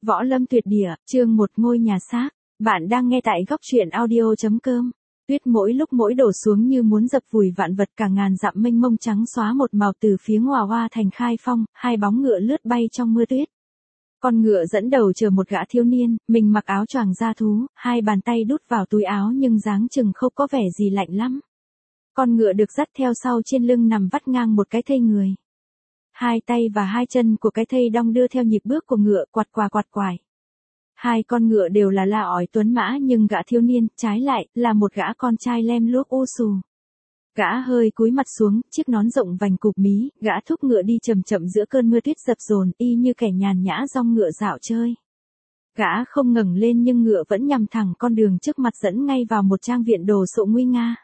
Võ Lâm Tuyệt Địa, chương 1 ngôi nhà xác. Bạn đang nghe tại góc truyện audio.com. Tuyết mỗi lúc mỗi đổ xuống như muốn dập vùi vạn vật, cả ngàn dặm mênh mông trắng xóa một màu từ phía Ngọa Hoa thành Khai Phong, hai bóng ngựa lướt bay trong mưa tuyết. Con ngựa dẫn đầu chờ một gã thiếu niên, mình mặc áo choàng da thú, hai bàn tay đút vào túi áo nhưng dáng chừng không có vẻ gì lạnh lắm. Con ngựa được dắt theo sau trên lưng nằm vắt ngang một cái thây người. Hai tay và hai chân của cái thây đong đưa theo nhịp bước của ngựa, quạt quải. Hai con ngựa đều là la ói tuấn mã, nhưng gã thiếu niên, trái lại, là một gã con trai lem luốc u xù. Gã hơi cúi mặt xuống, chiếc nón rộng vành cụp mí, gã thúc ngựa đi chậm chậm giữa cơn mưa tuyết dập dồn, y như kẻ nhàn nhã dong ngựa dạo chơi. Gã không ngẩng lên nhưng ngựa vẫn nhằm thẳng con đường trước mặt dẫn ngay vào một trang viện đồ sộ nguy nga.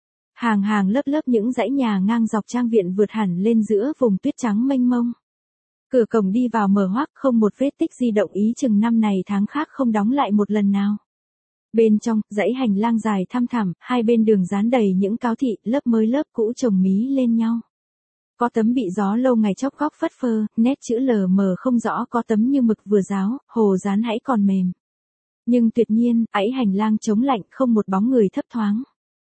Hàng lớp những dãy nhà ngang dọc trang viện vượt hẳn lên giữa vùng tuyết trắng mênh mông. Cửa cổng đi vào mờ hoắc, không một vết tích di động, ý chừng năm này tháng khác không đóng lại một lần nào. Bên trong, dãy hành lang dài thăm thẳm, hai bên đường dán đầy những cáo thị, lớp mới lớp cũ chồng mí lên nhau. Có tấm bị gió lâu ngày chóc góc phất phơ, nét chữ lờ mờ không rõ, có tấm như mực vừa ráo, hồ dán hãy còn mềm. Nhưng tuyệt nhiên, ấy hành lang trống lạnh, không một bóng người thấp thoáng.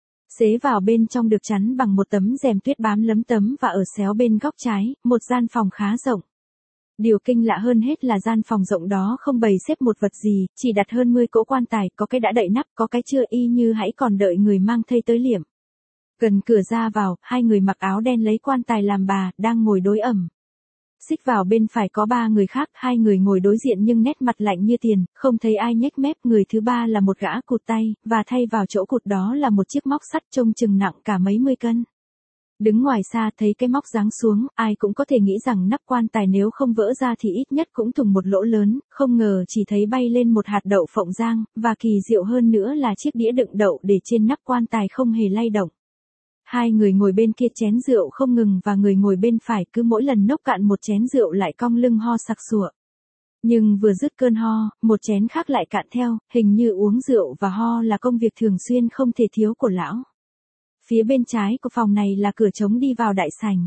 Xế vào bên trong được chắn bằng một tấm rèm tuyết bám lấm tấm, và ở xéo bên góc trái, một gian phòng khá rộng. Điều kinh lạ hơn hết là gian phòng rộng đó không bày xếp một vật gì, chỉ đặt hơn 10 cỗ quan tài, có cái đã đậy nắp, có cái chưa, y như hãy còn đợi người mang thây tới liệm. Gần cửa ra vào, hai người mặc áo đen lấy quan tài làm bà, đang ngồi đối ẩm. Xích vào bên phải có ba người khác, hai người ngồi đối diện nhưng nét mặt lạnh như tiền, không thấy ai nhếch mép. Người thứ ba là một gã cụt tay, và thay vào chỗ cụt đó là một chiếc móc sắt trông chừng nặng cả mấy mươi cân. Đứng ngoài xa thấy cái móc giáng xuống, ai cũng có thể nghĩ rằng nắp quan tài nếu không vỡ ra thì ít nhất cũng thủng một lỗ lớn, không ngờ chỉ thấy bay lên một hạt đậu phộng rang, và kỳ diệu hơn nữa là chiếc đĩa đựng đậu để trên nắp quan tài không hề lay động. Hai người ngồi bên kia chén rượu không ngừng, và người ngồi bên phải cứ mỗi lần nốc cạn một chén rượu lại cong lưng ho sặc sụa. Nhưng vừa dứt cơn ho, một chén khác lại cạn theo, hình như uống rượu và ho là công việc thường xuyên không thể thiếu của lão. Phía bên trái của phòng này là cửa trống đi vào đại sảnh.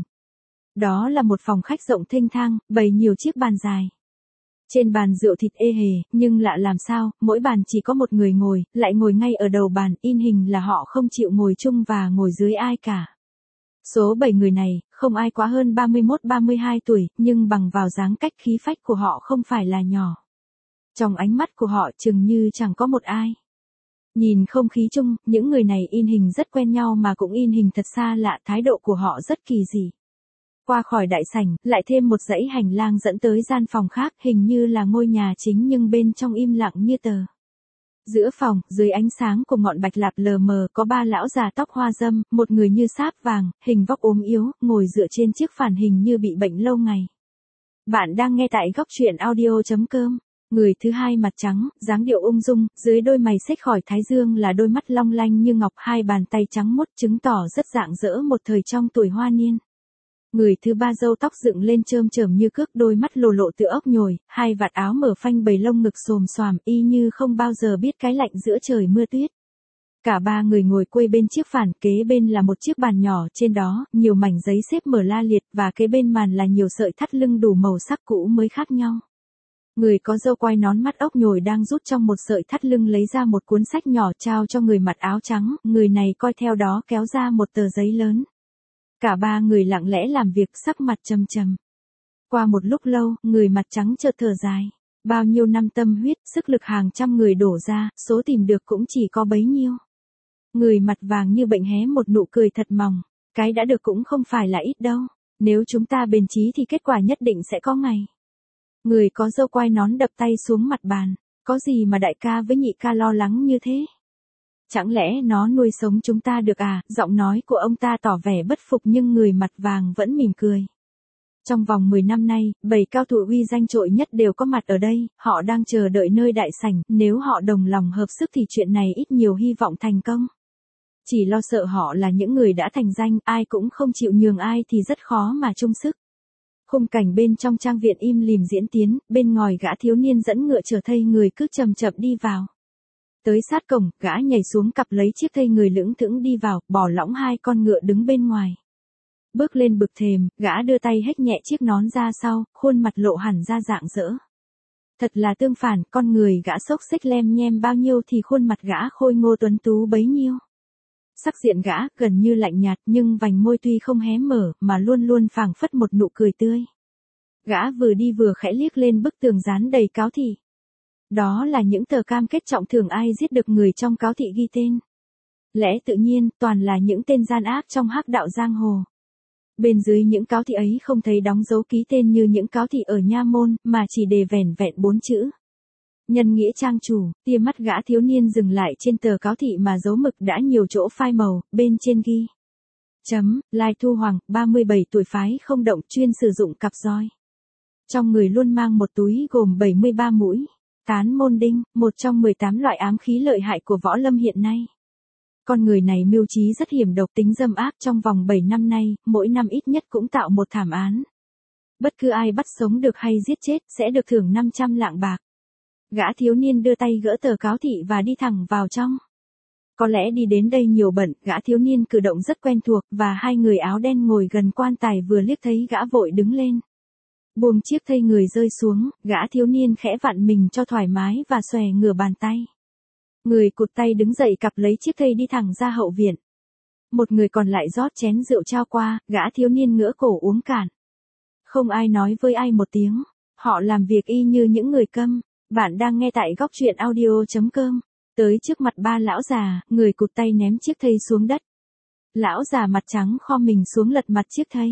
Đó là một phòng khách rộng thênh thang, bày nhiều chiếc bàn dài. Trên bàn rượu thịt ê hề, nhưng lạ làm sao, mỗi bàn chỉ có một người ngồi, lại ngồi ngay ở đầu bàn, in hình là họ không chịu ngồi chung và ngồi dưới ai cả. Số 7 người này, không ai quá hơn 31-32 tuổi, nhưng bằng vào dáng cách khí phách của họ không phải là nhỏ. Trong ánh mắt của họ chừng như chẳng có một ai. Nhìn không khí chung, những người này in hình rất quen nhau mà cũng in hình thật xa lạ, thái độ của họ rất kỳ dị. Qua khỏi đại sảnh, lại thêm một dãy hành lang dẫn tới gian phòng khác, hình như là ngôi nhà chính nhưng bên trong im lặng như tờ. Giữa phòng, dưới ánh sáng của ngọn bạch lạp lờ mờ, có ba lão già tóc hoa râm, một người như sáp vàng, hình vóc ốm yếu, ngồi dựa trên chiếc phản hình như bị bệnh lâu ngày. Bạn đang nghe tại góc truyện audio.com. Người thứ hai mặt trắng, dáng điệu ung dung, dưới đôi mày xếch khỏi thái dương là đôi mắt long lanh như ngọc, hai bàn tay trắng muốt chứng tỏ rất rạng rỡ một thời trong tuổi hoa niên. Người thứ ba râu tóc dựng lên chơm chởm như cước, đôi mắt lồ lộ tựa ốc nhồi, hai vạt áo mở phanh bầy lông ngực xồm xoàm, y như không bao giờ biết cái lạnh giữa trời mưa tuyết. Cả ba người ngồi quây bên chiếc phản, kế bên là một chiếc bàn nhỏ, trên đó, nhiều mảnh giấy xếp mở la liệt, và kế bên màn là nhiều sợi thắt lưng đủ màu sắc cũ mới khác nhau. Người có râu quai nón mắt ốc nhồi đang rút trong một sợi thắt lưng lấy ra một cuốn sách nhỏ trao cho người mặc áo trắng, người này coi theo đó kéo ra một tờ giấy lớn. Cả ba người lặng lẽ làm việc, sắc mặt trầm trầm. Qua một lúc lâu, người mặt trắng chợt thở dài. Bao nhiêu năm tâm huyết, sức lực hàng trăm người đổ ra, số tìm được cũng chỉ có bấy nhiêu. Người mặt vàng như bệnh hé một nụ cười thật mỏng. Cái đã được cũng không phải là ít đâu. Nếu chúng ta bền chí thì kết quả nhất định sẽ có ngày. Người có râu quai nón đập tay xuống mặt bàn. Có gì mà đại ca với nhị ca lo lắng như thế? Chẳng lẽ nó nuôi sống chúng ta được à? Giọng nói của ông ta tỏ vẻ bất phục nhưng người mặt vàng vẫn mỉm cười. Trong vòng 10 năm nay, 7 cao thủ uy danh trội nhất đều có mặt ở đây, họ đang chờ đợi nơi đại sảnh, nếu họ đồng lòng hợp sức thì chuyện này ít nhiều hy vọng thành công. Chỉ lo sợ họ là những người đã thành danh, ai cũng không chịu nhường ai thì rất khó mà chung sức. Khung cảnh bên trong trang viện im lìm diễn tiến, bên ngoài gã thiếu niên dẫn ngựa chở thây người cứ chậm chậm đi vào. Tới sát cổng, gã nhảy xuống cặp lấy chiếc thây người lững thững đi vào, bỏ lõng hai con ngựa đứng bên ngoài. Bước lên bực thềm, gã đưa tay hếch nhẹ chiếc nón ra sau, khuôn mặt lộ hẳn ra rạng rỡ. Thật là tương phản, con người gã xốc xếch lem nhem bao nhiêu thì khuôn mặt gã khôi ngô tuấn tú bấy nhiêu. Sắc diện gã gần như lạnh nhạt nhưng vành môi tuy không hé mở mà luôn luôn phảng phất một nụ cười tươi. Gã vừa đi vừa khẽ liếc lên bức tường dán đầy cáo thị. Đó là những tờ cam kết trọng thưởng ai giết được người trong cáo thị ghi tên. Lẽ tự nhiên, toàn là những tên gian ác trong hắc đạo giang hồ. Bên dưới những cáo thị ấy không thấy đóng dấu ký tên như những cáo thị ở nha môn, mà chỉ đề vẻn vẹn 4 chữ. Nhân nghĩa trang chủ, tia mắt gã thiếu niên dừng lại trên tờ cáo thị mà dấu mực đã nhiều chỗ phai màu, bên trên ghi. Lai Thu Hoàng, 37 tuổi phái không động chuyên sử dụng cặp roi. Trong người luôn mang một túi gồm 73 mũi. Tán môn đinh, một trong 18 loại ám khí lợi hại của võ lâm hiện nay. Con người này mưu trí rất hiểm độc, tính dâm ác, trong vòng 7 năm nay, mỗi năm ít nhất cũng tạo một thảm án. Bất cứ ai bắt sống được hay giết chết sẽ được thưởng 500 lạng bạc. Gã thiếu niên đưa tay gỡ tờ cáo thị và đi thẳng vào trong. Có lẽ đi đến đây nhiều bận, gã thiếu niên cử động rất quen thuộc và hai người áo đen ngồi gần quan tài vừa liếc thấy gã vội đứng lên. Buông chiếc thây người rơi xuống, gã thiếu niên khẽ vặn mình cho thoải mái và xòe ngửa bàn tay. Người cụt tay đứng dậy cặp lấy chiếc thây đi thẳng ra hậu viện. Một người còn lại rót chén rượu trao qua, gã thiếu niên ngửa cổ uống cạn. Không ai nói với ai một tiếng, họ làm việc y như những người câm. Bạn đang nghe tại góc truyện audio.com. Tới trước mặt ba lão già, người cụt tay ném chiếc thây xuống đất. Lão già mặt trắng khom mình xuống lật mặt chiếc thây.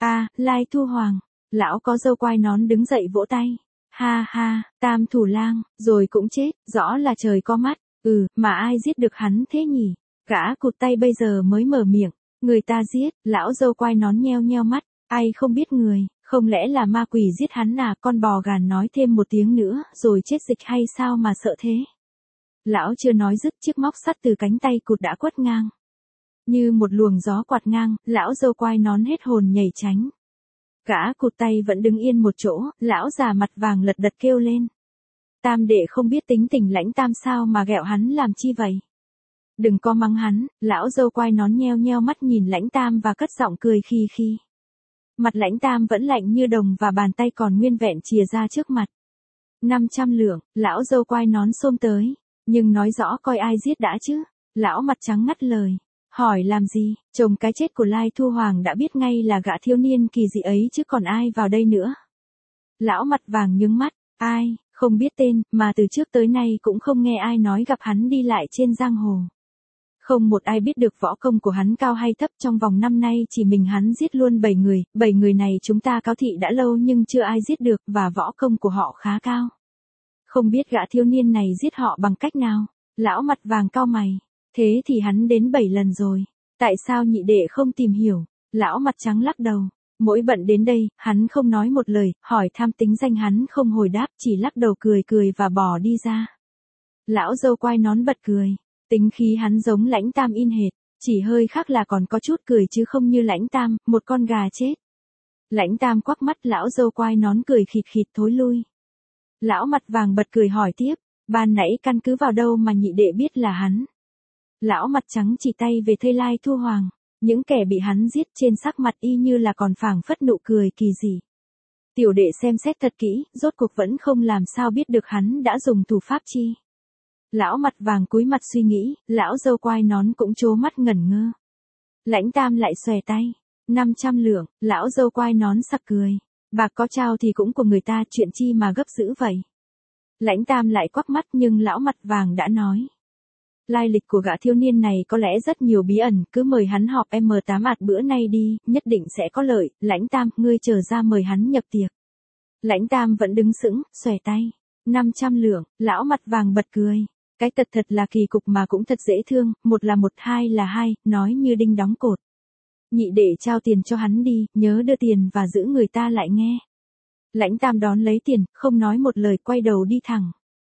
Lai Thu Hoàng. Lão có râu quai nón đứng dậy vỗ tay. Ha ha, Tam thủ lang, rồi cũng chết, rõ là trời có mắt. Mà ai giết được hắn thế nhỉ? Gã cụt tay bây giờ mới mở miệng. Người ta giết, lão râu quai nón nheo nheo mắt. Ai không biết người, không lẽ là ma quỷ giết hắn à? Con bò gàn nói thêm một tiếng nữa, rồi chết dịch hay sao mà sợ thế? Lão chưa nói dứt, chiếc móc sắt từ cánh tay cụt đã quất ngang. Như một luồng gió quạt ngang, lão râu quai nón hết hồn nhảy tránh. Gã cụt tay vẫn đứng yên một chỗ, lão già mặt vàng lật đật kêu lên. Tam đệ không biết tính tình Lãnh Tam sao mà ghẹo hắn làm chi vậy? Đừng có mắng hắn, lão râu quai nón nheo nheo mắt nhìn Lãnh Tam và cất giọng cười khi khi. Mặt Lãnh Tam vẫn lạnh như đồng và bàn tay còn nguyên vẹn chìa ra trước mặt. 500 lượng, lão râu quai nón xôm tới. Nhưng nói rõ coi ai giết đã chứ. Lão mặt trắng ngắt lời. Hỏi làm gì, chồng cái chết của Lai Thu Hoàng đã biết ngay là gã thiếu niên kỳ dị ấy chứ còn ai vào đây nữa. Lão mặt vàng nhướng mắt, ai, không biết tên, mà từ trước tới nay cũng không nghe ai nói gặp hắn đi lại trên giang hồ. Không một ai biết được võ công của hắn cao hay thấp, trong vòng năm nay chỉ mình hắn giết luôn 7 người, 7 người này chúng ta cáo thị đã lâu nhưng chưa ai giết được và võ công của họ khá cao. Không biết gã thiếu niên này giết họ bằng cách nào, lão mặt vàng cau mày. Thế thì hắn đến 7 lần rồi, tại sao nhị đệ không tìm hiểu? Lão mặt trắng lắc đầu, mỗi bận đến đây, hắn không nói một lời, hỏi thăm tính danh hắn không hồi đáp, chỉ lắc đầu cười cười và bỏ đi ra. Lão râu quai nón bật cười, tính khí hắn giống Lãnh Tam in hệt, chỉ hơi khác là còn có chút cười chứ không như Lãnh Tam, một con gà chết. Lãnh Tam quắc mắt, lão râu quai nón cười khịt khịt thối lui. Lão mặt vàng bật cười hỏi tiếp, ban nãy căn cứ vào đâu mà nhị đệ biết là hắn? Lão mặt trắng chỉ tay về thây Lai Thu Hoàng, những kẻ bị hắn giết trên sắc mặt y như là còn phảng phất nụ cười kỳ dị. Tiểu đệ xem xét thật kỹ, rốt cuộc vẫn không làm sao biết được hắn đã dùng thủ pháp chi. Lão mặt vàng cúi mặt suy nghĩ, lão râu quai nón cũng trố mắt ngẩn ngơ. Lãnh Tam lại xòe tay, 500 lượng, lão râu quai nón sặc cười. Bạc có trao thì cũng của người ta, chuyện chi mà gấp dữ vậy. Lãnh Tam lại quắc mắt nhưng lão mặt vàng đã nói. Lai lịch của gã thiếu niên này có lẽ rất nhiều bí ẩn, cứ mời hắn họp M8 ạt bữa nay đi, nhất định sẽ có lợi. Lãnh Tam, ngươi trở ra mời hắn nhập tiệc. Lãnh Tam vẫn đứng sững, xòe tay. 500 lượng, lão mặt vàng bật cười. Cái tật thật là kỳ cục mà cũng thật dễ thương, một là một, hai là hai, nói như đinh đóng cột. Nhị đệ trao tiền cho hắn đi, nhớ đưa tiền và giữ người ta lại nghe. Lãnh Tam đón lấy tiền, không nói một lời, quay đầu đi thẳng.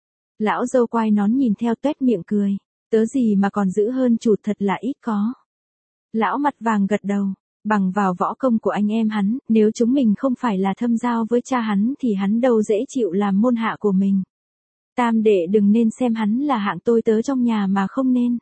Lão râu quai nón nhìn theo tuét miệng cười. Tớ gì mà còn giữ hơn chủ, thật là ít có. Lão mặt vàng gật đầu. Bằng vào võ công của anh em hắn, nếu chúng mình không phải là thâm giao với cha hắn thì hắn đâu dễ chịu làm môn hạ của mình. Tam đệ đừng nên xem hắn là hạng tôi tớ trong nhà mà không nên.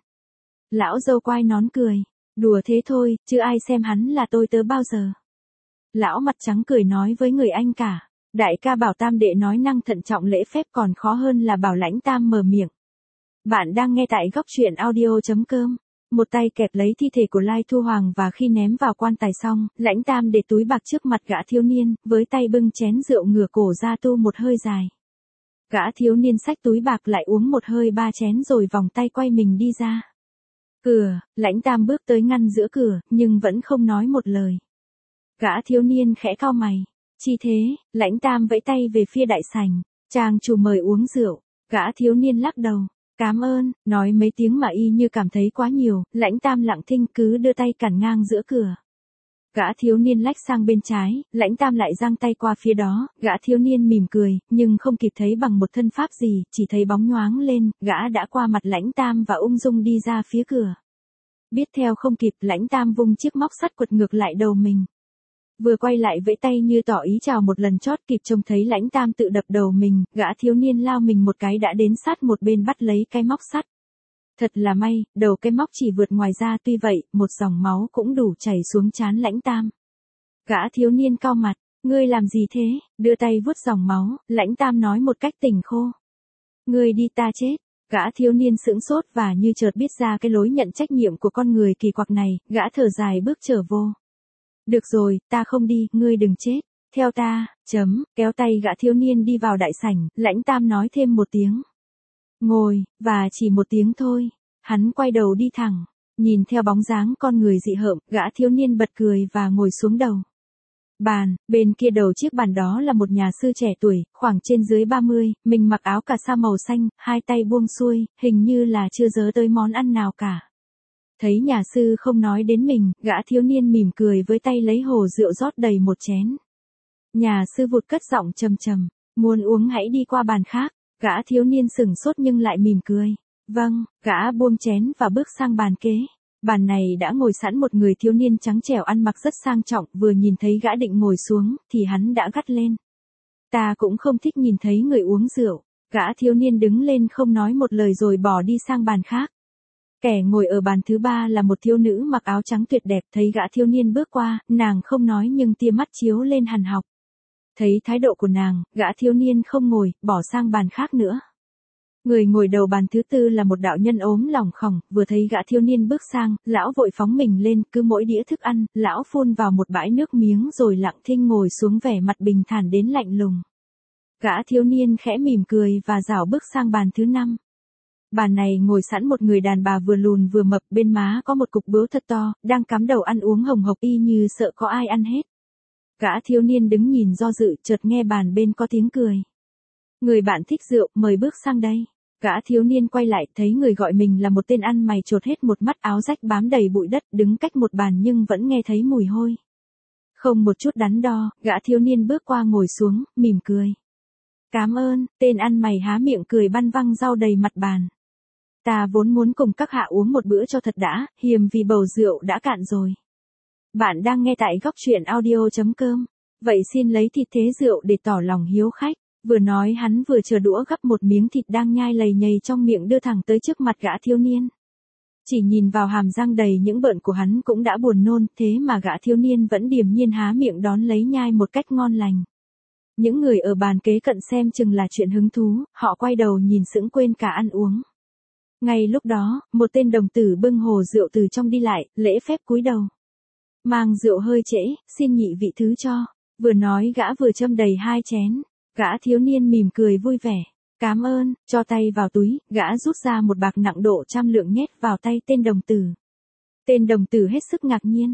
Lão râu quai nón cười. Đùa thế thôi, chứ ai xem hắn là tôi tớ bao giờ. Lão mặt trắng cười nói với người anh cả. Đại ca bảo tam đệ nói năng thận trọng lễ phép còn khó hơn là bảo Lãnh Tam mở miệng. Bạn đang nghe tại góc truyện audio.com. Một tay kẹp lấy thi thể của Lai Thu Hoàng và khi ném vào quan tài xong, Lãnh Tam để túi bạc trước mặt gã thiếu niên, với tay bưng chén rượu ngửa cổ ra tu một hơi dài. Gã thiếu niên xách túi bạc lại uống một hơi 3 chén rồi vòng tay quay mình đi ra. Cửa, Lãnh Tam bước tới ngăn giữa cửa, nhưng vẫn không nói một lời. Gã thiếu niên khẽ cau mày. Chi thế, Lãnh Tam vẫy tay về phía đại sảnh. Chàng chủ mời uống rượu. Gã thiếu niên lắc đầu. Cảm ơn, nói mấy tiếng mà y như cảm thấy quá nhiều, Lãnh Tam lặng thinh cứ đưa tay cản ngang giữa cửa. Gã thiếu niên lách sang bên trái, Lãnh Tam lại giang tay qua phía đó, gã thiếu niên mỉm cười, nhưng không kịp thấy bằng một thân pháp gì, chỉ thấy bóng nhoáng lên, gã đã qua mặt Lãnh Tam và ung dung đi ra phía cửa. Biết theo không kịp, Lãnh Tam vung chiếc móc sắt quật ngược lại đầu mình. Vừa quay lại vẫy tay như tỏ ý chào một lần chót, kịp trông thấy Lãnh Tam tự đập đầu mình, gã thiếu niên lao mình một cái đã đến sát một bên bắt lấy cái móc sắt. Thật là may, đầu cái móc chỉ vượt ngoài ra, tuy vậy, một dòng máu cũng đủ chảy xuống trán Lãnh Tam. Gã thiếu niên cau mặt, ngươi làm gì thế, đưa tay vuốt dòng máu, Lãnh Tam nói một cách tỉnh khô. Ngươi đi ta chết. Gã thiếu niên sững sốt và như chợt biết ra cái lối nhận trách nhiệm của con người kỳ quặc này, gã thở dài bước trở vô. Được rồi, ta không đi, ngươi đừng chết. Theo ta, kéo tay gã thiếu niên đi vào đại sảnh, Lãnh Tam nói thêm một tiếng. Ngồi, và chỉ một tiếng thôi. Hắn quay đầu đi thẳng, nhìn theo bóng dáng con người dị hợm, gã thiếu niên bật cười và ngồi xuống đầu. Bàn, bên kia đầu chiếc bàn đó là một nhà sư trẻ tuổi, khoảng trên dưới 30, mình mặc áo cà sa màu xanh, hai tay buông xuôi, hình như là chưa nhớ tới món ăn nào cả. Thấy nhà sư không nói đến mình, gã thiếu niên mỉm cười với tay lấy hồ rượu rót đầy một chén. Nhà sư vụt cất giọng trầm trầm, muốn uống hãy đi qua bàn khác. Gã thiếu niên sửng sốt nhưng lại mỉm cười. Vâng, gã buông chén và bước sang bàn kế. Bàn này đã ngồi sẵn một người thiếu niên trắng trẻo ăn mặc rất sang trọng, vừa nhìn thấy gã định ngồi xuống, thì hắn đã gắt lên. Ta cũng không thích nhìn thấy người uống rượu. Gã thiếu niên đứng lên không nói một lời rồi bỏ đi sang bàn khác. Kẻ ngồi ở bàn thứ ba là một thiếu nữ mặc áo trắng tuyệt đẹp, thấy gã thiếu niên bước qua, nàng không nói nhưng tia mắt chiếu lên hằn học. Thấy thái độ của nàng, gã thiếu niên không ngồi, bỏ sang bàn khác nữa. Người ngồi đầu bàn thứ tư là một đạo nhân ốm lỏng khòng, vừa thấy gã thiếu niên bước sang, lão vội phóng mình lên, cứ mỗi đĩa thức ăn, lão phun vào một bãi nước miếng rồi lặng thinh ngồi xuống vẻ mặt bình thản đến lạnh lùng. Gã thiếu niên khẽ mỉm cười và rảo bước sang bàn thứ năm. Bàn này ngồi sẵn một người đàn bà vừa lùn vừa mập, bên má có một cục bướu thật to, đang cắm đầu ăn uống hồng hộc y như sợ có ai ăn hết. Gã thiếu niên đứng nhìn do dự, chợt nghe bàn bên có tiếng cười. Người bạn thích rượu, mời bước sang đây. Gã thiếu niên quay lại, thấy người gọi mình là một tên ăn mày chột hết một mắt, áo rách bám đầy bụi đất, đứng cách một bàn nhưng vẫn nghe thấy mùi hôi. Không một chút đắn đo, gã thiếu niên bước qua ngồi xuống, mỉm cười. Cảm ơn, tên ăn mày há miệng cười băn văng rau đầy mặt bàn. Ta vốn muốn cùng các hạ uống một bữa cho thật đã, hiềm vì bầu rượu đã cạn rồi. Bạn đang nghe tại góc truyện audio.com. Vậy xin lấy thịt thế rượu để tỏ lòng hiếu khách. Vừa nói hắn vừa chờ đũa gắp một miếng thịt đang nhai lầy nhầy trong miệng đưa thẳng tới trước mặt gã thiếu niên. Chỉ nhìn vào hàm răng đầy những bợn của hắn cũng đã buồn nôn, thế mà gã thiếu niên vẫn điềm nhiên há miệng đón lấy nhai một cách ngon lành. Những người ở bàn kế cận xem chừng là chuyện hứng thú, họ quay đầu nhìn sững quên cả ăn uống. Ngay lúc đó, một tên đồng tử bưng hồ rượu từ trong đi lại, lễ phép cúi đầu. Mang rượu hơi trễ, xin nhị vị thứ cho. Vừa nói gã vừa châm đầy 2 chén. Gã thiếu niên mỉm cười vui vẻ. Cảm ơn, cho tay vào túi, gã rút ra một bạc nặng độ 100 lượng nhét vào tay tên đồng tử. Tên đồng tử hết sức ngạc nhiên.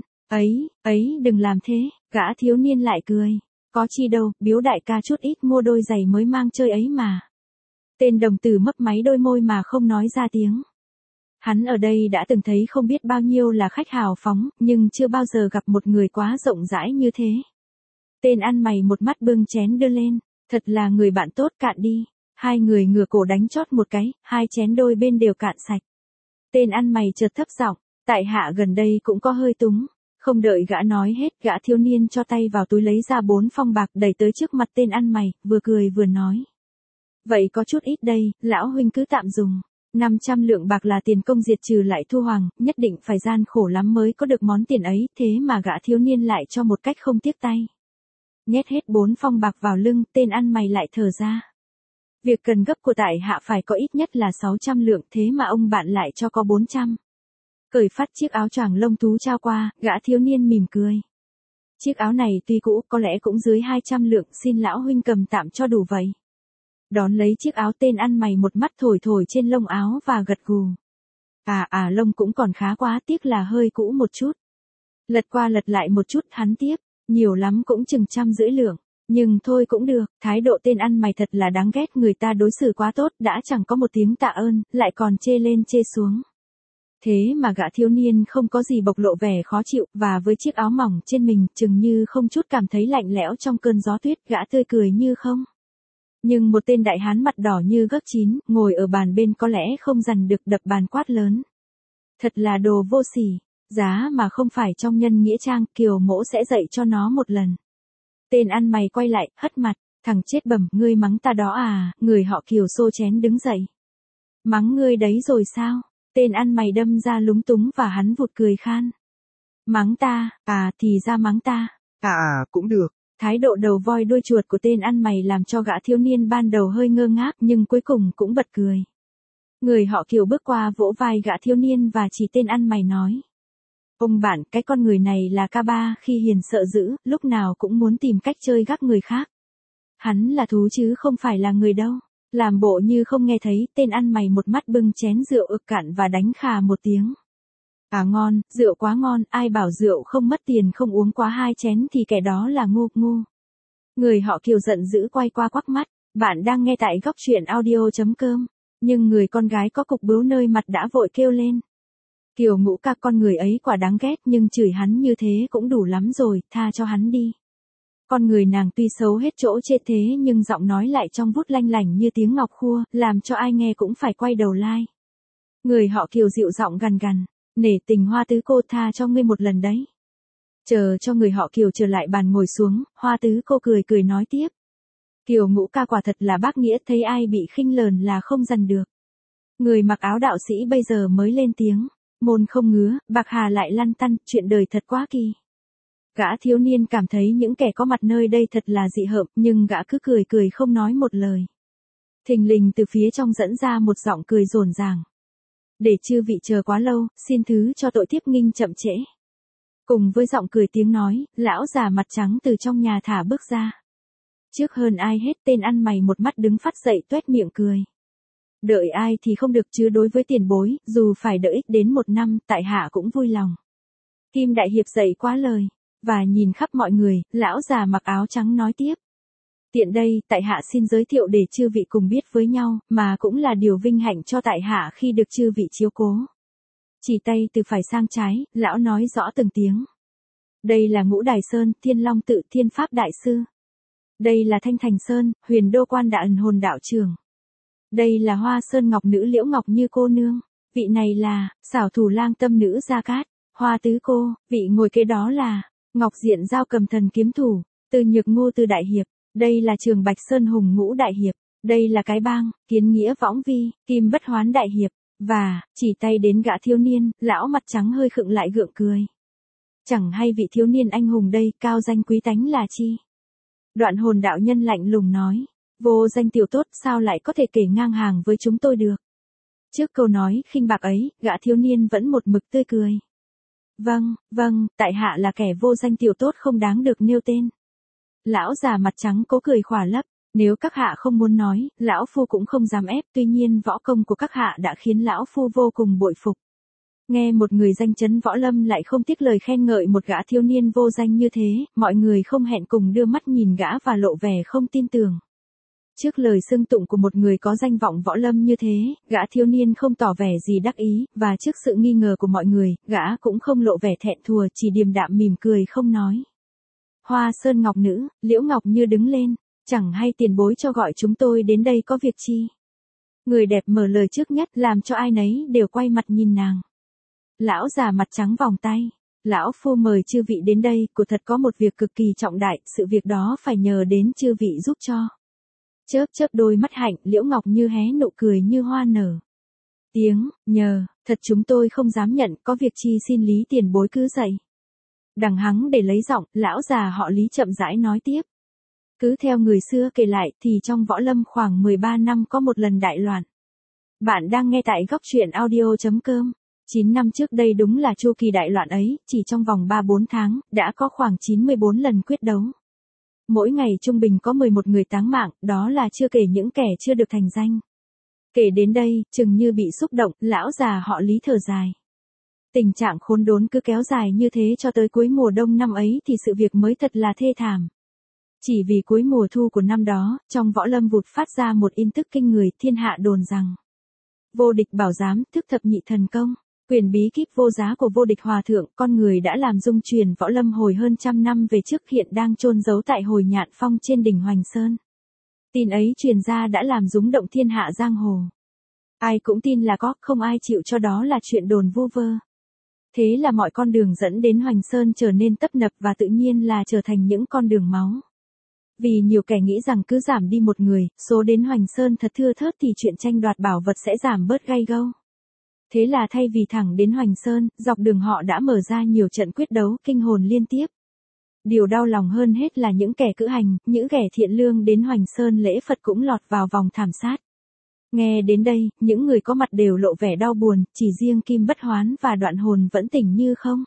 Ấy, đừng làm thế, gã thiếu niên lại cười. Có chi đâu, biếu đại ca chút ít mua đôi giày mới mang chơi ấy mà. Tên đồng tử mấp máy đôi môi mà không nói ra tiếng. Hắn ở đây đã từng thấy không biết bao nhiêu là khách hào phóng, nhưng chưa bao giờ gặp một người quá rộng rãi như thế. Tên ăn mày một mắt bưng chén đưa lên, thật là người bạn tốt, cạn đi. Hai người ngửa cổ đánh chót một cái, 2 chén đôi bên đều cạn sạch. Tên ăn mày chợt thấp giọng, tại hạ gần đây cũng có hơi túng. Không đợi gã nói hết, gã thiếu niên cho tay vào túi lấy ra 4 phong bạc đẩy tới trước mặt tên ăn mày, vừa cười vừa nói. Vậy có chút ít đây, lão huynh cứ tạm dùng. 500 lượng bạc là tiền công diệt trừ lại Thu Hoàng, nhất định phải gian khổ lắm mới có được món tiền ấy, thế mà gã thiếu niên lại cho một cách không tiếc tay. Nhét hết 4 phong bạc vào lưng, tên ăn mày lại thở ra. Việc cần gấp của tại hạ phải có ít nhất là 600 lượng, thế mà ông bạn lại cho có 400. Cởi phát chiếc áo choàng lông thú trao qua, gã thiếu niên mỉm cười. Chiếc áo này tuy cũ, có lẽ cũng dưới 200 lượng, xin lão huynh cầm tạm cho đủ vậy. Đón lấy chiếc áo, tên ăn mày một mắt thổi thổi trên lông áo và gật gù. Lông cũng còn khá quá, tiếc là hơi cũ một chút. Lật qua lật lại một chút, hắn tiếp, nhiều lắm cũng chừng 150 lượng. Nhưng thôi cũng được, thái độ tên ăn mày thật là đáng ghét, người ta đối xử quá tốt, đã chẳng có một tiếng tạ ơn, lại còn chê lên chê xuống. Thế mà gã thiếu niên không có gì bộc lộ vẻ khó chịu, và với chiếc áo mỏng trên mình, chừng như không chút cảm thấy lạnh lẽo trong cơn gió tuyết, gã tươi cười như không. Nhưng một tên đại hán mặt đỏ như gấc chín, ngồi ở bàn bên có lẽ không dằn được, đập bàn quát lớn. Thật là đồ vô sỉ, giá mà không phải trong nhân nghĩa trang, Kiều mỗ sẽ dạy cho nó một lần. Tên ăn mày quay lại, hất mặt, thằng chết bẩm, ngươi mắng ta đó à? Người họ Kiều xô chén đứng dậy. Mắng ngươi đấy rồi sao? Tên ăn mày đâm ra lúng túng và hắn vụt cười khan. Mắng ta, thì ra mắng ta. Cũng được. Thái độ đầu voi đuôi chuột của tên ăn mày làm cho gã thiếu niên ban đầu hơi ngơ ngác, nhưng cuối cùng cũng bật cười. Người họ Kiều bước qua vỗ vai gã thiếu niên và chỉ tên ăn mày nói. Ông bạn, cái con người này là K3, khi hiền sợ dữ, lúc nào cũng muốn tìm cách chơi gác người khác. Hắn là thú chứ không phải là người đâu. Làm bộ như không nghe thấy, tên ăn mày một mắt bưng chén rượu ực cạn và đánh khà một tiếng. Ngon, rượu quá ngon, ai bảo rượu không mất tiền không uống quá 2 chén thì kẻ đó là ngu. Người họ Kiều giận dữ quay qua quắc mắt, bạn đang nghe tại góc truyện audio.com. Nhưng người con gái có cục bướu nơi mặt đã vội kêu lên. Kiều Ngũ ca, con người ấy quả đáng ghét, nhưng chửi hắn như thế cũng đủ lắm rồi, tha cho hắn đi. Con người nàng tuy xấu hết chỗ chê thế nhưng giọng nói lại trong vút lanh lảnh như tiếng ngọc khua, làm cho ai nghe cũng phải quay đầu lai. Người họ Kiều dịu giọng gằn gằn, nể tình Hoa tứ cô, tha cho ngươi một lần đấy. Chờ cho người họ Kiều trở lại bàn ngồi xuống, Hoa tứ cô cười nói tiếp. Kiều Ngũ ca quả thật là bác nghĩa, thấy ai bị khinh lờn là không dằn được. Người mặc áo đạo sĩ bây giờ mới lên tiếng, môn không ngứa, bạc hà lại lăn tăn, chuyện đời thật quá kỳ. Gã thiếu niên cảm thấy những kẻ có mặt nơi đây thật là dị hợm, nhưng gã cứ cười không nói một lời. Thình lình từ phía trong dẫn ra một giọng cười rồn ràng. Để chư vị chờ quá lâu, xin thứ cho tội tiếp nghinh chậm trễ. Cùng với giọng cười tiếng nói, lão già mặt trắng từ trong nhà thả bước ra. Trước hơn ai hết, tên ăn mày một mắt đứng phát dậy tuét miệng cười. Đợi ai thì không được chứ, đối với tiền bối, dù phải đợi đến 1 năm, tại hạ cũng vui lòng. Kim đại hiệp dậy quá lời. Và nhìn khắp mọi người, lão già mặc áo trắng nói tiếp. Tiện đây, tại hạ xin giới thiệu để chư vị cùng biết với nhau, mà cũng là điều vinh hạnh cho tại hạ khi được chư vị chiếu cố. Chỉ tay từ phải sang trái, lão nói rõ từng tiếng. Đây là Ngũ Đài Sơn, Thiên Long Tự, Thiên Pháp Đại Sư. Đây là Thanh Thành Sơn, Huyền Đô Quan Đà Ẩn Hồn Đạo Trường. Đây là Hoa Sơn Ngọc Nữ Liễu Ngọc Như cô nương. Vị này là Xảo Thủ Lang Tâm Nữ Gia Cát. Hoa tứ cô, vị ngồi kế đó là Ngọc Diện Giao Cầm Thần Kiếm Thủ, Từ Nhược Ngô Từ Đại Hiệp. Đây là Trường Bạch Sơn Hùng Ngũ Đại Hiệp. Đây là Cái Bang, Kiến Nghĩa Võng Vi, Kim Bất Hoán Đại Hiệp. Và, chỉ tay đến gã thiếu niên, lão mặt trắng hơi khựng lại gượng cười. Chẳng hay vị thiếu niên anh hùng đây, cao danh quý tánh là chi? Đoạn Hồn đạo nhân lạnh lùng nói. Vô danh tiểu tốt, sao lại có thể kể ngang hàng với chúng tôi được? Trước câu nói khinh bạc ấy, gã thiếu niên vẫn một mực tươi cười. Vâng, tại hạ là kẻ vô danh tiểu tốt không đáng được nêu tên. Lão già mặt trắng cố cười khỏa lấp, nếu các hạ không muốn nói, lão phu cũng không dám ép, tuy nhiên võ công của các hạ đã khiến lão phu vô cùng bội phục. Nghe một người danh chấn võ lâm lại không tiếc lời khen ngợi một gã thiếu niên vô danh như thế, mọi người không hẹn cùng đưa mắt nhìn gã và lộ vẻ không tin tưởng. Trước lời xưng tụng của một người có danh vọng võ lâm như thế, gã thiếu niên không tỏ vẻ gì đắc ý, và trước sự nghi ngờ của mọi người, gã cũng không lộ vẻ thẹn thùa, chỉ điềm đạm mỉm cười không nói. Hoa Sơn Ngọc Nữ, Liễu Ngọc Như đứng lên, chẳng hay tiền bối cho gọi chúng tôi đến đây có việc chi. Người đẹp mở lời trước nhất làm cho ai nấy đều quay mặt nhìn nàng. Lão già mặt trắng vòng tay. Lão phu mời chư vị đến đây, của thật có một việc cực kỳ trọng đại, sự việc đó phải nhờ đến chư vị giúp cho. Chớp đôi mắt hạnh, Liễu Ngọc Như hé nụ cười như hoa nở. Nhờ, thật chúng tôi không dám nhận, có việc chi xin Lý tiền bối cứ dạy. Đằng hắng để lấy giọng, lão già họ Lý chậm rãi nói tiếp. Cứ theo người xưa kể lại thì trong võ lâm khoảng 13 năm có một lần đại loạn. Bạn đang nghe tại góc truyện audio.com. 9 năm trước đây đúng là chu kỳ đại loạn ấy, chỉ trong vòng 3-4 tháng, đã có khoảng 94 lần quyết đấu. Mỗi ngày trung bình có 11 người táng mạng, đó là chưa kể những kẻ chưa được thành danh. Kể đến đây, chừng như bị xúc động, lão già họ Lý thở dài. Tình trạng khốn đốn cứ kéo dài như thế cho tới cuối mùa đông năm ấy thì sự việc mới thật là thê thảm. Chỉ vì cuối mùa thu của năm đó, trong võ lâm vụt phát ra một tin tức kinh người, thiên hạ đồn rằng Vô Địch Bảo Giám thức thập nhị thần công, quyền bí kíp vô giá của Vô Địch Hòa Thượng, con người đã làm dung truyền võ lâm hồi hơn trăm năm về trước, hiện đang chôn giấu tại Hồi Nhạn Phong trên đỉnh Hoành Sơn. Tin ấy truyền ra đã làm rúng động thiên hạ giang hồ. Ai cũng tin là có, không ai chịu cho đó là chuyện đồn vu vơ. Thế là mọi con đường dẫn đến Hoành Sơn trở nên tấp nập và tự nhiên là trở thành những con đường máu. Vì nhiều kẻ nghĩ rằng cứ giảm đi một người, số đến Hoành Sơn thật thưa thớt thì chuyện tranh đoạt bảo vật sẽ giảm bớt gay gâu. Thế là thay vì thẳng đến Hoành Sơn, dọc đường họ đã mở ra nhiều trận quyết đấu kinh hồn liên tiếp. Điều đau lòng hơn hết là những kẻ cữ hành, những kẻ thiện lương đến Hoành Sơn lễ Phật cũng lọt vào vòng thảm sát. Nghe đến đây, những người có mặt đều lộ vẻ đau buồn, chỉ riêng Kim Bất Hoán và Đoạn Hồn vẫn tỉnh như không.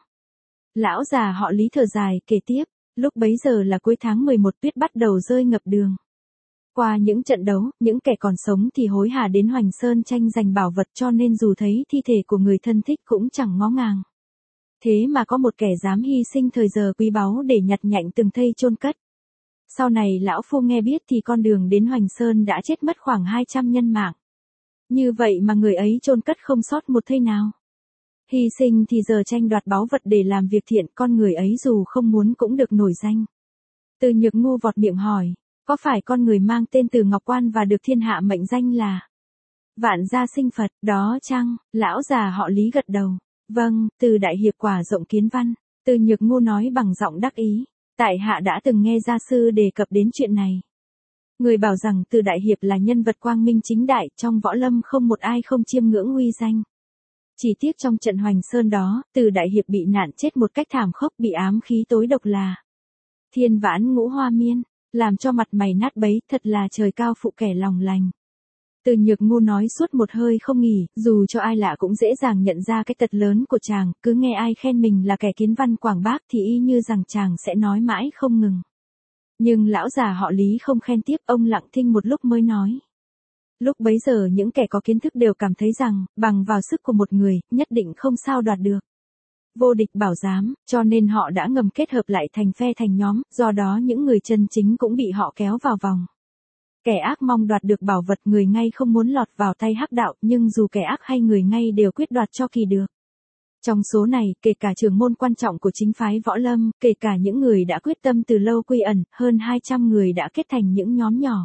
Lão già họ Lý thở dài, kể tiếp, lúc bấy giờ là cuối tháng 11, tuyết bắt đầu rơi ngập đường. Qua những trận đấu, những kẻ còn sống thì hối hả đến Hoành Sơn tranh giành bảo vật, cho nên dù thấy thi thể của người thân thích cũng chẳng ngó ngàng. Thế mà có một kẻ dám hy sinh thời giờ quý báu để nhặt nhạnh từng thây chôn cất. Sau này lão phu nghe biết thì con đường đến Hoành Sơn đã chết mất khoảng 200 nhân mạng. Như vậy mà người ấy chôn cất không sót một thây nào. Hy sinh thì giờ tranh đoạt báu vật để làm việc thiện, con người ấy dù không muốn cũng được nổi danh. Từ Nhược Ngu vọt miệng hỏi, có phải con người mang tên Từ Ngọc Quan và được thiên hạ mệnh danh là Vạn Gia Sinh Phật, đó chăng? Lão già họ Lý gật đầu. Vâng, Từ đại hiệp quả rộng kiến văn. Từ Nhược Ngu nói bằng giọng đắc ý. Tại hạ đã từng nghe gia sư đề cập đến chuyện này. Người bảo rằng Từ đại hiệp là nhân vật quang minh chính đại, trong võ lâm không một ai không chiêm ngưỡng uy danh. Chỉ tiếc trong trận Hoành Sơn đó, Từ đại hiệp bị nạn chết một cách thảm khốc, bị ám khí tối độc là Thiên Vãn Ngũ Hoa Miên, làm cho mặt mày nát bấy, thật là trời cao phụ kẻ lòng lành. Từ Nhược Ngu nói suốt một hơi không nghỉ, dù cho ai lạ cũng dễ dàng nhận ra cái tật lớn của chàng, cứ nghe ai khen mình là kẻ kiến văn quảng bác thì y như rằng chàng sẽ nói mãi không ngừng. Nhưng lão già họ Lý không khen tiếp, ông lặng thinh một lúc mới nói. Lúc bấy giờ những kẻ có kiến thức đều cảm thấy rằng, bằng vào sức của một người, nhất định không sao đoạt được Vô Địch Bảo Giám, cho nên họ đã ngầm kết hợp lại thành phe thành nhóm, do đó những người chân chính cũng bị họ kéo vào vòng. Kẻ ác mong đoạt được bảo vật, người ngay không muốn lọt vào tay hắc đạo, nhưng dù kẻ ác hay người ngay đều quyết đoạt cho kỳ được. Trong số này, kể cả trưởng môn quan trọng của chính phái võ lâm, kể cả những người đã quyết tâm từ lâu quy ẩn, hơn 200 người đã kết thành những nhóm nhỏ.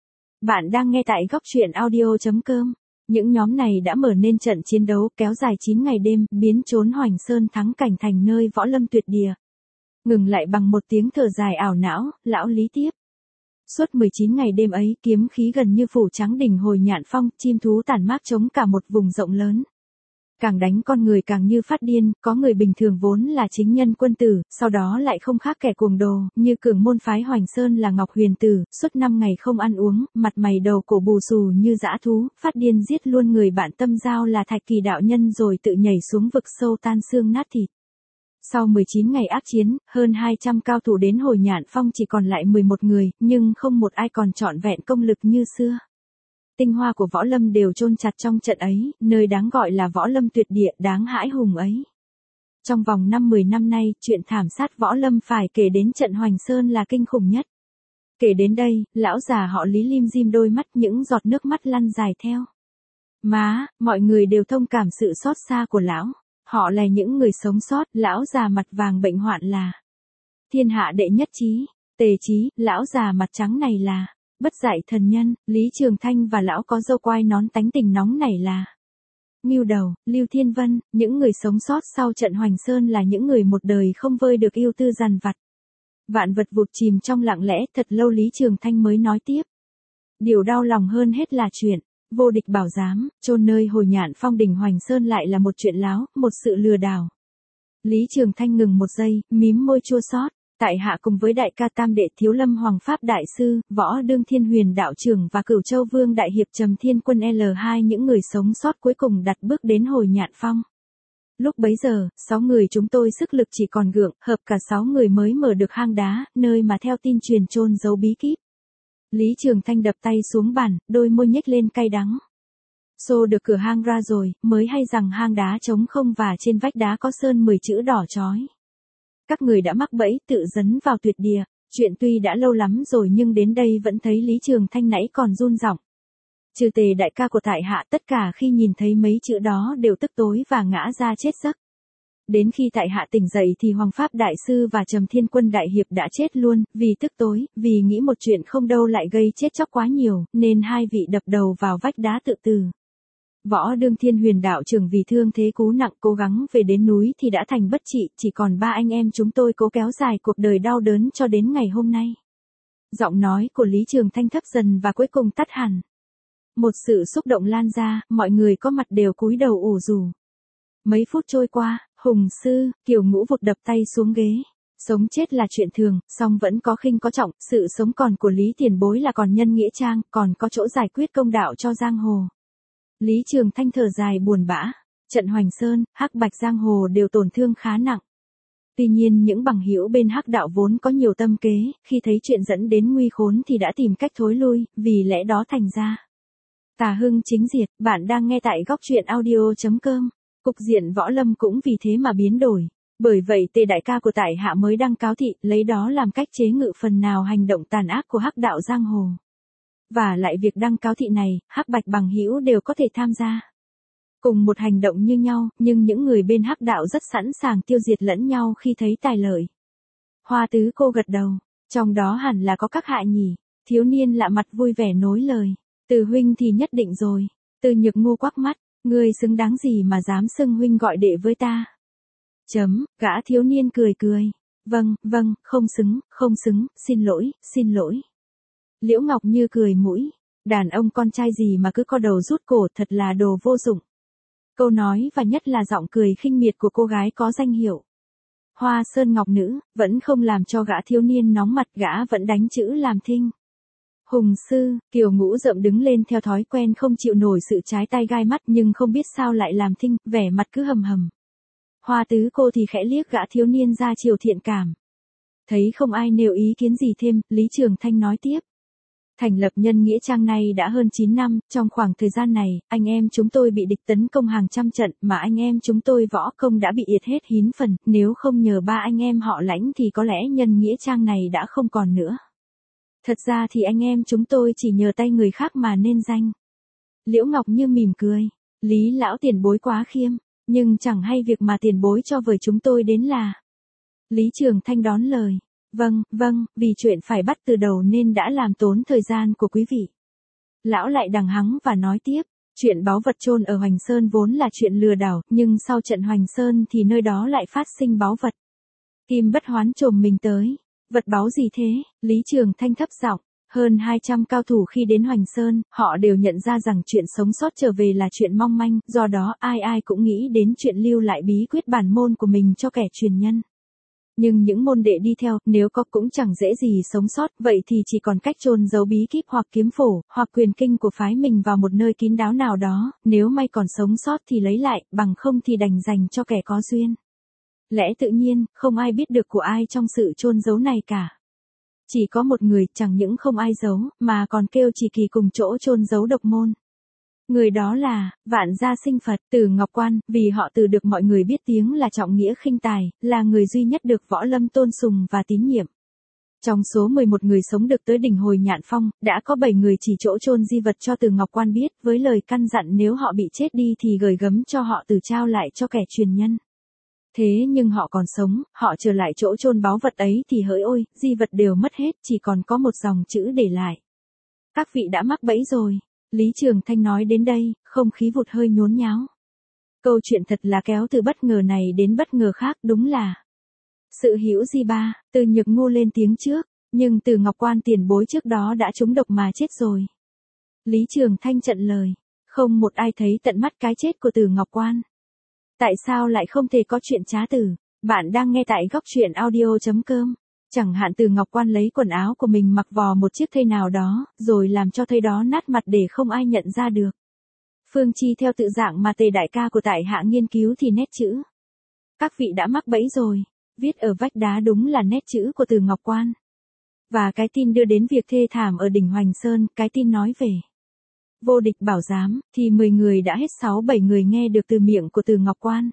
Bạn đang nghe tại góc truyện audio.com. Những nhóm này đã mở nên trận chiến đấu kéo dài 9 ngày đêm, biến chốn Hoành Sơn thắng cảnh thành nơi võ lâm tuyệt địa. Ngừng lại bằng một tiếng thở dài ảo não, lão Lý tiếp. Suốt 19 ngày đêm ấy, kiếm khí gần như phủ trắng đỉnh Hồi Nhạn Phong, chim thú tản mát chống cả một vùng rộng lớn. Càng đánh con người càng như phát điên, có người bình thường vốn là chính nhân quân tử, sau đó lại không khác kẻ cuồng đồ, như cường môn phái Hoành Sơn là Ngọc Huyền Tử, suốt 5 ngày không ăn uống, mặt mày đầu cổ bù xù như dã thú, phát điên giết luôn người bạn tâm giao là Thạch Kỳ đạo nhân rồi tự nhảy xuống vực sâu tan xương nát thịt. Sau 19 ngày ác chiến, hơn 200 cao thủ đến Hồi Nhạn Phong chỉ còn lại 11 người, nhưng không một ai còn trọn vẹn công lực như xưa. Tinh hoa của võ lâm đều chôn chặt trong trận ấy, nơi đáng gọi là võ lâm tuyệt địa đáng hãi hùng ấy. Trong vòng 5-10 năm nay, chuyện thảm sát võ lâm phải kể đến trận Hoành Sơn là kinh khủng nhất. Kể đến đây, lão già họ Lý lim dim đôi mắt, những giọt nước mắt lăn dài theo má, mọi người đều thông cảm sự xót xa của lão. Họ là những người sống sót, lão già mặt vàng bệnh hoạn là thiên hạ đệ nhất trí, Tề Chí, lão già mặt trắng này là Bất Dại Thần Nhân, Lý Trường Thanh và lão có râu quai nón tánh tình nóng này là Ngưu Đầu, Lưu Thiên Vân. Những người sống sót sau trận Hoành Sơn là những người một đời không vơi được ưu tư dằn vặt. Vạn vật vụt chìm trong lặng lẽ, thật lâu Lý Trường Thanh mới nói tiếp. Điều đau lòng hơn hết là chuyện Vô Địch Bảo Giám, chôn nơi Hồi Nhạn Phong đỉnh Hoành Sơn lại là một chuyện láo, một sự lừa đảo. Lý Trường Thanh ngừng một giây, mím môi chua xót. Tại hạ cùng với đại ca tam đệ Thiếu Lâm Hoàng Pháp Đại Sư, Võ Đương Thiên Huyền Đạo Trưởng và Cửu Châu Vương Đại Hiệp Trầm Thiên Quân L2 những người sống sót cuối cùng đặt bước đến Hồi Nhạn Phong. Lúc bấy giờ, 6 người chúng tôi sức lực chỉ còn gượng, hợp cả 6 người mới mở được hang đá, nơi mà theo tin truyền chôn giấu bí kíp. Lý Trường Thanh đập tay xuống bàn, đôi môi nhếch lên cay đắng. Xô được cửa hang ra rồi, mới hay rằng hang đá trống không và trên vách đá có sơn 10 chữ đỏ chói. Các người đã mắc bẫy, tự dấn vào tuyệt địa. Chuyện tuy đã lâu lắm rồi nhưng đến đây vẫn thấy Lý Trường Thanh nãy còn run giọng. Trừ Tề đại ca của tại hạ, tất cả khi nhìn thấy mấy chữ đó đều tức tối và ngã ra chết giấc. Đến khi tại hạ tỉnh dậy thì Hoàng Pháp Đại Sư và Trầm Thiên Quân Đại Hiệp đã chết luôn, vì tức tối, vì nghĩ một chuyện không đâu lại gây chết chóc quá nhiều, nên hai vị đập đầu vào vách đá tự tử. Võ Đương Thiên Huyền Đạo Trưởng vì thương thế cú nặng cố gắng về đến núi thì đã thành bất trị, chỉ còn 3 anh em chúng tôi cố kéo dài cuộc đời đau đớn cho đến ngày hôm nay. Giọng nói của Lý Trường Thanh thấp dần và cuối cùng tắt hẳn. Một sự xúc động lan ra, mọi người có mặt đều cúi đầu ủ rũ. Mấy phút trôi qua, Hùng Sư, Kiều Ngũ vụt đập tay xuống ghế. Sống chết là chuyện thường, song vẫn có khinh có trọng, sự sống còn của Lý tiền bối là còn nhân nghĩa trang, còn có chỗ giải quyết công đạo cho giang hồ. Lý Trường Thanh thở dài buồn bã, trận Hoành Sơn, Hắc Bạch giang hồ đều tổn thương khá nặng. Tuy nhiên những bằng hữu bên Hắc đạo vốn có nhiều tâm kế, khi thấy chuyện dẫn đến nguy khốn thì đã tìm cách thối lui, vì lẽ đó thành ra. Tà Hưng chính diệt, bạn đang nghe tại góc truyện audio.com. Cục diện võ lâm cũng vì thế mà biến đổi. Bởi vậy Tề đại ca của tại hạ mới đăng cáo thị, lấy đó làm cách chế ngự phần nào hành động tàn ác của Hắc đạo giang hồ. Và lại việc đăng cáo thị này, Hắc Bạch bằng hữu đều có thể tham gia. Cùng một hành động như nhau, nhưng những người bên Hắc đạo rất sẵn sàng tiêu diệt lẫn nhau khi thấy tài lợi. Hoa Tứ cô gật đầu, trong đó hẳn là có các hạ nhỉ. Thiếu niên lạ mặt vui vẻ nối lời. Từ huynh thì nhất định rồi. Từ Nhược ngu quắc mắt, ngươi xứng đáng gì mà dám xưng huynh gọi đệ với ta. Gã thiếu niên cười cười. Vâng, không xứng, xin lỗi. Liễu Ngọc Như cười mũi. Đàn ông con trai gì mà cứ co đầu rút cổ, thật là đồ vô dụng. Câu nói và nhất là giọng cười khinh miệt của cô gái có danh hiệu Hoa Sơn Ngọc Nữ, vẫn không làm cho gã thiếu niên nóng mặt, gã vẫn đánh chữ làm thinh. Hùng Sư, Kiều Ngũ rợm đứng lên theo thói quen không chịu nổi sự trái tay gai mắt nhưng không biết sao lại làm thinh, vẻ mặt cứ hầm hầm. Hoa Tứ cô thì khẽ liếc gã thiếu niên ra chiều thiện cảm. Thấy không ai nêu ý kiến gì thêm, Lý Trường Thanh nói tiếp. Thành lập nhân nghĩa trang này đã hơn 9 năm, trong khoảng thời gian này, anh em chúng tôi bị địch tấn công hàng trăm trận, mà anh em chúng tôi võ công đã bị yệt hết hín phần, nếu không nhờ 3 anh em họ Lãnh thì có lẽ nhân nghĩa trang này đã không còn nữa. Thật ra thì anh em chúng tôi chỉ nhờ tay người khác mà nên danh. Liễu Ngọc Như mỉm cười, Lý lão tiền bối quá khiêm, nhưng chẳng hay việc mà tiền bối cho với chúng tôi đến là. Lý Trường Thanh đón lời. Vâng, vì chuyện phải bắt từ đầu nên đã làm tốn thời gian của quý vị. Lão lại đằng hắng và nói tiếp, chuyện báu vật chôn ở Hoành Sơn vốn là chuyện lừa đảo, nhưng sau trận Hoành Sơn thì nơi đó lại phát sinh báu vật. Kim Bất Hoán trồm mình tới, vật báu gì thế? Lý Trường Thanh thấp giọng, hơn 200 cao thủ khi đến Hoành Sơn, họ đều nhận ra rằng chuyện sống sót trở về là chuyện mong manh, do đó ai cũng nghĩ đến chuyện lưu lại bí quyết bản môn của mình cho kẻ truyền nhân. Nhưng những môn đệ đi theo, nếu có cũng chẳng dễ gì sống sót, vậy thì chỉ còn cách chôn giấu bí kíp hoặc kiếm phổ, hoặc quyền kinh của phái mình vào một nơi kín đáo nào đó, nếu may còn sống sót thì lấy lại, bằng không thì đành dành cho kẻ có duyên. Lẽ tự nhiên, không ai biết được của ai trong sự chôn giấu này cả. Chỉ có một người, chẳng những không ai giấu, mà còn kêu chỉ kỳ cùng chỗ chôn giấu độc môn. Người đó là, Vạn Gia Sinh Phật, Từ Ngọc Quan, vì họ Từ được mọi người biết tiếng là trọng nghĩa khinh tài, là người duy nhất được võ lâm tôn sùng và tín nhiệm. Trong số 11 người sống được tới đỉnh Hồi Nhạn Phong, đã có 7 người chỉ chỗ chôn di vật cho Từ Ngọc Quan biết, với lời căn dặn nếu họ bị chết đi thì gửi gấm cho họ Từ trao lại cho kẻ truyền nhân. Thế nhưng họ còn sống, họ trở lại chỗ chôn báu vật ấy thì hỡi ôi, di vật đều mất hết, chỉ còn có một dòng chữ để lại. Các vị đã mắc bẫy rồi. Lý Trường Thanh nói đến đây, không khí vụt hơi nhốn nháo. Câu chuyện thật là kéo từ bất ngờ này đến bất ngờ khác, đúng là sự hữu di ba. Từ Nhược ngu lên tiếng trước, nhưng Từ Ngọc Quan tiền bối trước đó đã trúng độc mà chết rồi. Lý Trường Thanh chặn lời, không một ai thấy tận mắt cái chết của Từ Ngọc Quan. Tại sao lại không thể có chuyện trá tử? Bạn đang nghe tại góc truyện audio.com. Chẳng hạn Từ Ngọc Quan lấy quần áo của mình mặc vò một chiếc thây nào đó, rồi làm cho thây đó nát mặt để không ai nhận ra được. Phương Chi theo tự dạng mà Tề đại ca của tại hạ nghiên cứu thì nét chữ. Các vị đã mắc bẫy rồi, viết ở vách đá đúng là nét chữ của Từ Ngọc Quan. Và cái tin đưa đến việc thê thảm ở đỉnh Hoành Sơn, cái tin nói về vô địch bảo giám, thì 10 người đã hết 6-7 người nghe được từ miệng của Từ Ngọc Quan.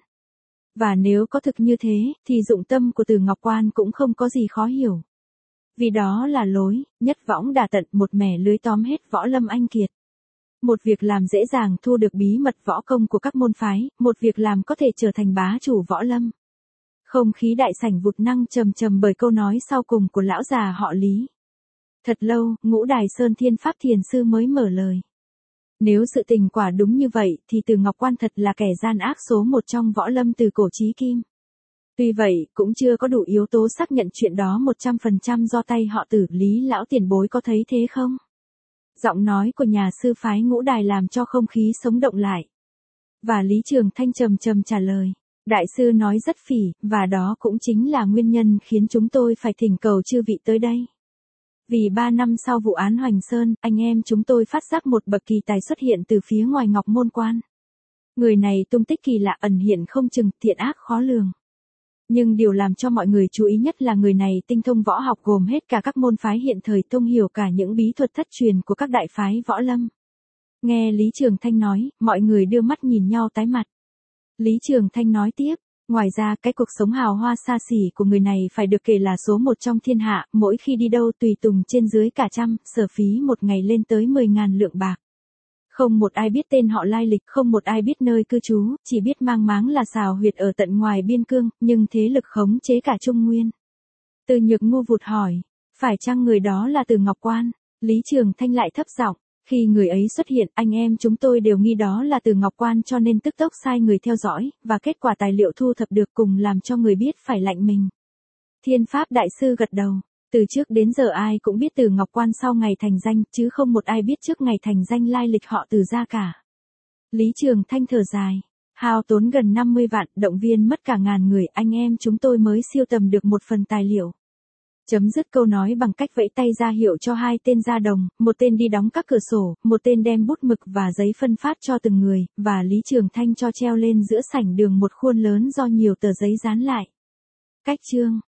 Và nếu có thực như thế, thì dụng tâm của Từ Ngọc Quan cũng không có gì khó hiểu. Vì đó là lối, nhất võng đả tận, một mẻ lưới tóm hết võ lâm anh kiệt. Một việc làm dễ dàng thu được bí mật võ công của các môn phái, một việc làm có thể trở thành bá chủ võ lâm. Không khí đại sảnh vụt năng trầm trầm bởi câu nói sau cùng của lão già họ Lý. Thật lâu, Ngũ Đài Sơn Thiên Pháp Thiền Sư mới mở lời. Nếu sự tình quả đúng như vậy thì Từ Ngọc Quan thật là kẻ gian ác số một trong võ lâm từ cổ chí kim. Tuy vậy, cũng chưa có đủ yếu tố xác nhận chuyện đó 100% do tay họ Tử. Lý lão tiền bối có thấy thế không? Giọng nói của nhà sư phái Ngũ Đài làm cho không khí sống động lại. Và Lý Trường Thanh trầm trầm trả lời. Đại sư nói rất phỉ, và đó cũng chính là nguyên nhân khiến chúng tôi phải thỉnh cầu chư vị tới đây. Vì 3 năm sau vụ án Hoành Sơn, anh em chúng tôi phát giác một bậc kỳ tài xuất hiện từ phía ngoài Ngọc Môn Quan. Người này tung tích kỳ lạ, ẩn hiện không chừng, thiện ác khó lường. Nhưng điều làm cho mọi người chú ý nhất là người này tinh thông võ học, gồm hết cả các môn phái hiện thời, thông hiểu cả những bí thuật thất truyền của các đại phái võ lâm. Nghe Lý Trường Thanh nói, mọi người đưa mắt nhìn nhau tái mặt. Lý Trường Thanh nói tiếp, ngoài ra cái cuộc sống hào hoa xa xỉ của người này phải được kể là số một trong thiên hạ, mỗi khi đi đâu tùy tùng trên dưới cả trăm, sở phí một ngày lên tới 10.000 lượng bạc. Không một ai biết tên họ lai lịch, không một ai biết nơi cư trú, chỉ biết mang máng là xào huyệt ở tận ngoài biên cương, nhưng thế lực khống chế cả Trung Nguyên. Từ Nhược ngu vụt hỏi, phải chăng người đó là Từ Ngọc Quan? Lý Trường Thanh lại thấp giọng, khi người ấy xuất hiện, anh em chúng tôi đều nghi đó là Từ Ngọc Quan, cho nên tức tốc sai người theo dõi, và kết quả tài liệu thu thập được cùng làm cho người biết phải lạnh mình. Thiên Pháp Đại Sư gật đầu. Từ trước đến giờ ai cũng biết Từ Ngọc Quan sau ngày thành danh, chứ không một ai biết trước ngày thành danh lai lịch họ Từ ra cả. Lý Trường Thanh thở dài, hao tốn gần 50 vạn, động viên mất cả ngàn người, anh em chúng tôi mới siêu tầm được một phần tài liệu. Chấm dứt câu nói bằng cách vẫy tay ra hiệu cho 2 tên ra đồng, một tên đi đóng các cửa sổ, một tên đem bút mực và giấy phân phát cho từng người, và Lý Trường Thanh cho treo lên giữa sảnh đường một khuôn lớn do nhiều tờ giấy dán lại. Cách chương